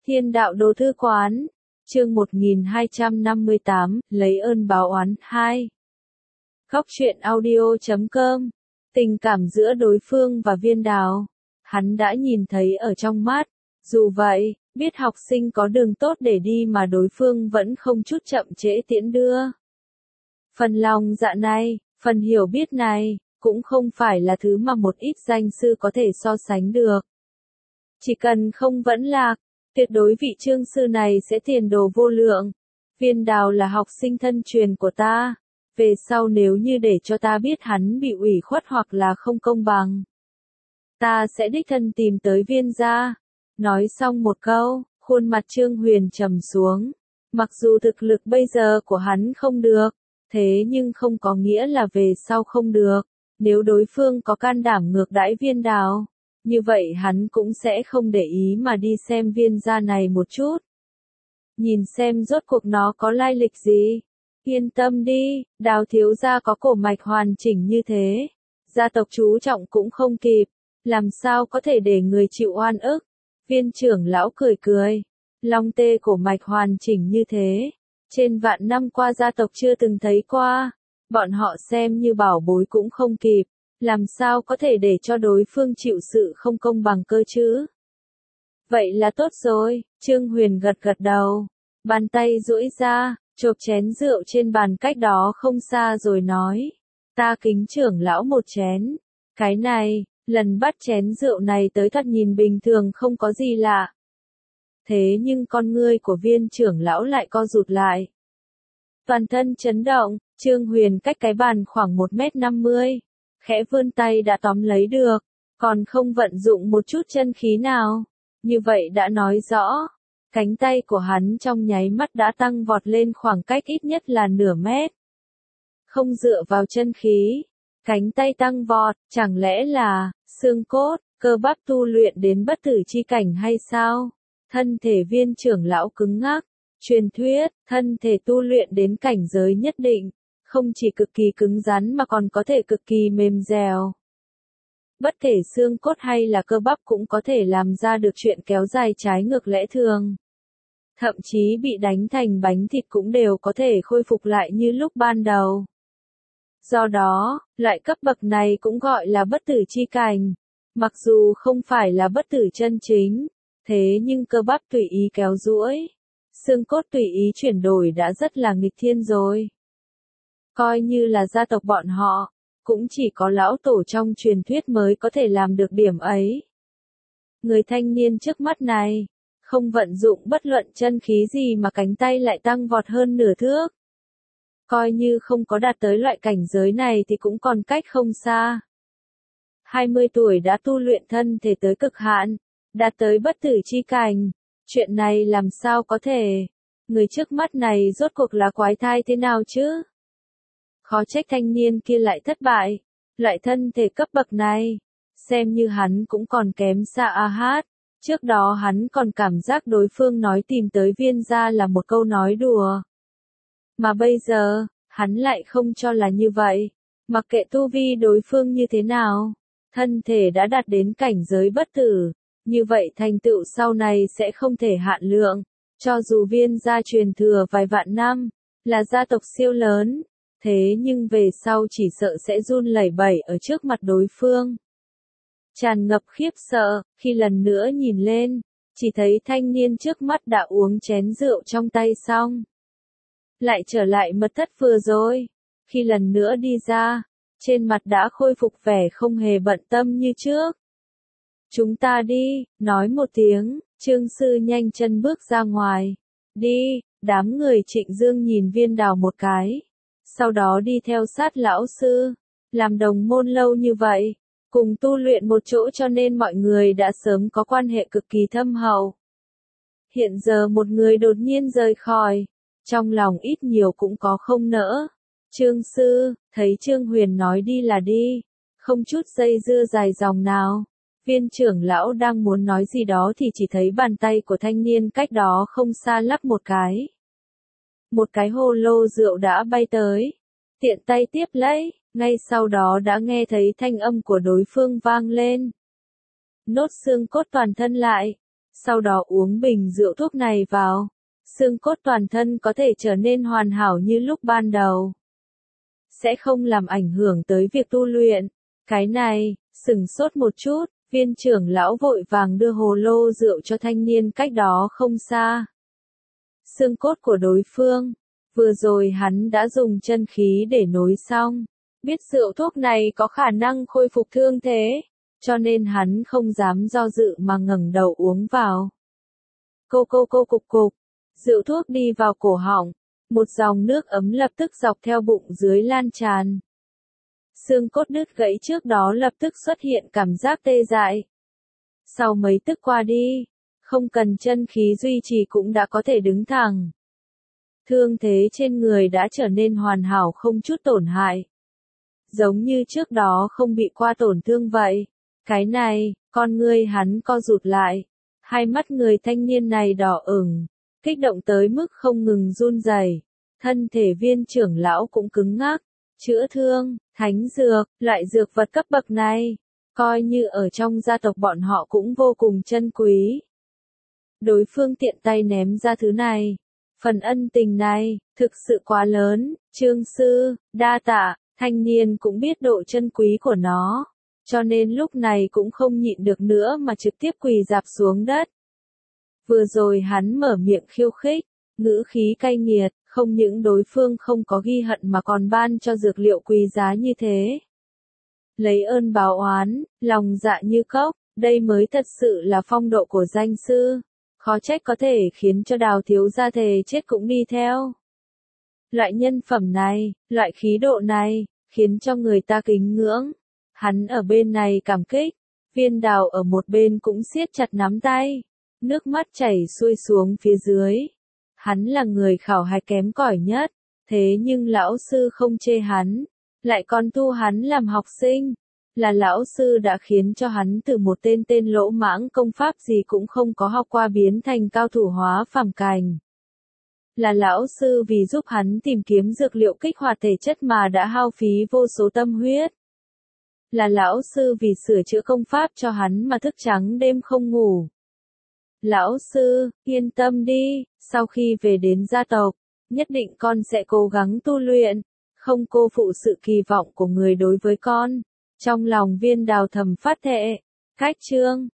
Thiên đạo đồ thư quán, chương 1258, lấy ơn báo oán 2. Góc truyện audio.com, tình cảm giữa đối phương và Viên Đào, hắn đã nhìn thấy ở trong mắt, dù vậy, biết học sinh có đường tốt để đi mà đối phương vẫn không chút chậm trễ tiễn đưa. Phần lòng dạ này, phần hiểu biết này, cũng không phải là thứ mà một ít danh sư có thể so sánh được. Chỉ cần không vẫn lạc, tuyệt đối vị chương sư này sẽ tiền đồ vô lượng. Viên Đào là học sinh thân truyền của ta. Về sau nếu như để cho ta biết hắn bị ủy khuất hoặc là không công bằng, ta sẽ đích thân tìm tới Viên gia. Nói xong một câu, khuôn mặt Trương Huyền trầm xuống. Mặc dù thực lực bây giờ của hắn không được, thế nhưng không có nghĩa là về sau không được. Nếu đối phương có can đảm ngược đãi Viên Đào, như vậy hắn cũng sẽ không để ý mà đi xem Viên gia này một chút. Nhìn xem rốt cuộc nó có lai lịch gì. Yên tâm đi, Đào thiếu gia có cổ mạch hoàn chỉnh như thế. Gia tộc chú trọng cũng không kịp, làm sao có thể để người chịu oan ức. Viên trưởng lão cười cười. Long tê cổ mạch hoàn chỉnh như thế. Trên vạn năm qua gia tộc chưa từng thấy qua. Bọn họ xem như bảo bối cũng không kịp. Làm sao có thể để cho đối phương chịu sự không công bằng cơ chứ? Vậy là tốt rồi, Trương Huyền gật gật đầu. Bàn tay duỗi ra, chộp chén rượu trên bàn cách đó không xa rồi nói. Ta kính trưởng lão một chén. Cái này, lần bắt chén rượu này tới thoạt nhìn bình thường không có gì lạ. Thế nhưng con ngươi của Viên trưởng lão lại co rụt lại. Toàn thân chấn động, Trương Huyền cách cái bàn khoảng 1,50 m. Khẽ vươn tay đã tóm lấy được, còn không vận dụng một chút chân khí nào. Như vậy đã nói rõ, cánh tay của hắn trong nháy mắt đã tăng vọt lên khoảng cách ít nhất là nửa mét. Không dựa vào chân khí, cánh tay tăng vọt, chẳng lẽ là xương cốt, cơ bắp tu luyện đến bất tử chi cảnh hay sao? Thân thể Viên trưởng lão cứng ngắc, truyền thuyết, thân thể tu luyện đến cảnh giới nhất định, không chỉ cực kỳ cứng rắn mà còn có thể cực kỳ mềm dẻo. Bất kể xương cốt hay là cơ bắp cũng có thể làm ra được chuyện kéo dài trái ngược lẽ thường. Thậm chí bị đánh thành bánh thịt cũng đều có thể khôi phục lại như lúc ban đầu. Do đó, loại cấp bậc này cũng gọi là bất tử chi cảnh. Mặc dù không phải là bất tử chân chính, thế nhưng cơ bắp tùy ý kéo duỗi, xương cốt tùy ý chuyển đổi đã rất là nghịch thiên rồi. Coi như là gia tộc bọn họ, cũng chỉ có lão tổ trong truyền thuyết mới có thể làm được điểm ấy. Người thanh niên trước mắt này, không vận dụng bất luận chân khí gì mà cánh tay lại tăng vọt hơn nửa thước. Coi như không có đạt tới loại cảnh giới này thì cũng còn cách không xa. 20 tuổi đã tu luyện thân thể tới cực hạn, đạt tới bất tử chi cảnh. Chuyện này làm sao có thể? Người trước mắt này rốt cuộc là quái thai thế nào chứ? Khó trách thanh niên kia lại thất bại. Loại thân thể cấp bậc này, xem như hắn cũng còn kém xa a hát. Trước đó hắn còn cảm giác đối phương nói tìm tới Viên gia là một câu nói đùa. Mà bây giờ, hắn lại không cho là như vậy. Mặc kệ tu vi đối phương như thế nào, thân thể đã đạt đến cảnh giới bất tử. Như vậy thành tựu sau này sẽ không thể hạn lượng. Cho dù Viên gia truyền thừa vài vạn năm, là gia tộc siêu lớn. Thế nhưng về sau chỉ sợ sẽ run lẩy bẩy ở trước mặt đối phương. Tràn ngập khiếp sợ, khi lần nữa nhìn lên, chỉ thấy thanh niên trước mắt đã uống chén rượu trong tay xong. Lại trở lại mật thất vừa rồi, khi lần nữa đi ra, trên mặt đã khôi phục vẻ không hề bận tâm như trước. Chúng ta đi, nói một tiếng, Trương sư nhanh chân bước ra ngoài. Đi, đám người Trịnh Dương nhìn Viên Đào một cái. Sau đó đi theo sát lão sư, làm đồng môn lâu như vậy, cùng tu luyện một chỗ cho nên mọi người đã sớm có quan hệ cực kỳ thâm hậu. Hiện giờ một người đột nhiên rời khỏi, trong lòng ít nhiều cũng có không nỡ. Trương sư, thấy Trương Huyền nói đi là đi, không chút dây dưa dài dòng nào. Viên trưởng lão đang muốn nói gì đó thì chỉ thấy bàn tay của thanh niên cách đó không xa lắc một cái. Một cái hồ lô rượu đã bay tới. Tiện tay tiếp lấy, ngay sau đó đã nghe thấy thanh âm của đối phương vang lên. Nốt xương cốt toàn thân lại. Sau đó uống bình rượu thuốc này vào, xương cốt toàn thân có thể trở nên hoàn hảo như lúc ban đầu. Sẽ không làm ảnh hưởng tới việc tu luyện. Cái này, sửng sốt một chút, viên trưởng lão vội vàng đưa hồ lô rượu cho thanh niên cách đó không xa. Xương cốt của đối phương, vừa rồi hắn đã dùng chân khí để nối xong. Biết rượu thuốc này có khả năng khôi phục thương thế, cho nên hắn không dám do dự mà ngẩng đầu uống vào. Cô cục cục, rượu thuốc đi vào cổ họng, một dòng nước ấm lập tức dọc theo bụng dưới lan tràn. Xương cốt đứt gãy trước đó lập tức xuất hiện cảm giác tê dại. Sau mấy tức qua đi, không cần chân khí duy trì cũng đã có thể đứng thẳng. Thương thế trên người đã trở nên hoàn hảo không chút tổn hại. Giống như trước đó không bị qua tổn thương vậy. Cái này, con ngươi hắn co rụt lại. Hai mắt người thanh niên này đỏ ửng, kích động tới mức không ngừng run rẩy. Thân thể viên trưởng lão cũng cứng ngắc. Chữa thương, thánh dược, loại dược vật cấp bậc này, coi như ở trong gia tộc bọn họ cũng vô cùng chân quý. Đối phương tiện tay ném ra thứ này. Phần ân tình này, thực sự quá lớn, Trương sư, đa tạ, thanh niên cũng biết độ chân quý của nó. Cho nên lúc này cũng không nhịn được nữa mà trực tiếp quỳ rạp xuống đất. Vừa rồi hắn mở miệng khiêu khích, ngữ khí cay nghiệt, không những đối phương không có ghi hận mà còn ban cho dược liệu quý giá như thế. Lấy ơn báo oán, lòng dạ như cốc, đây mới thật sự là phong độ của danh sư. Khó trách có thể khiến cho Đào thiếu gia thề chết cũng đi theo. Loại nhân phẩm này, loại khí độ này, khiến cho người ta kính ngưỡng. Hắn ở bên này cảm kích, Viên Đào ở một bên cũng siết chặt nắm tay, nước mắt chảy xuôi xuống phía dưới. Hắn là người khảo hạch kém cỏi nhất, thế nhưng lão sư không chê hắn, lại còn thu hắn làm học sinh. Là lão sư đã khiến cho hắn từ một tên lỗ mãng công pháp gì cũng không có học qua biến thành cao thủ hóa phàm cảnh. Là lão sư vì giúp hắn tìm kiếm dược liệu kích hoạt thể chất mà đã hao phí vô số tâm huyết. Là lão sư vì sửa chữa công pháp cho hắn mà thức trắng đêm không ngủ. Lão sư, yên tâm đi, sau khi về đến gia tộc, nhất định con sẽ cố gắng tu luyện, không cô phụ sự kỳ vọng của người đối với con. Trong lòng Viên Đào thầm phát thệ, cách chương